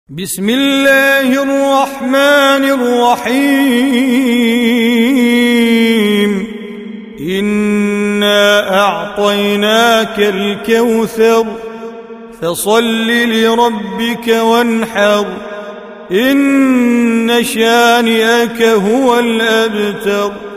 بسم الله الرحمن الرحيم إنا أعطيناك الكوثر فصل لربك وانحر إن شانئك هو الأبتر.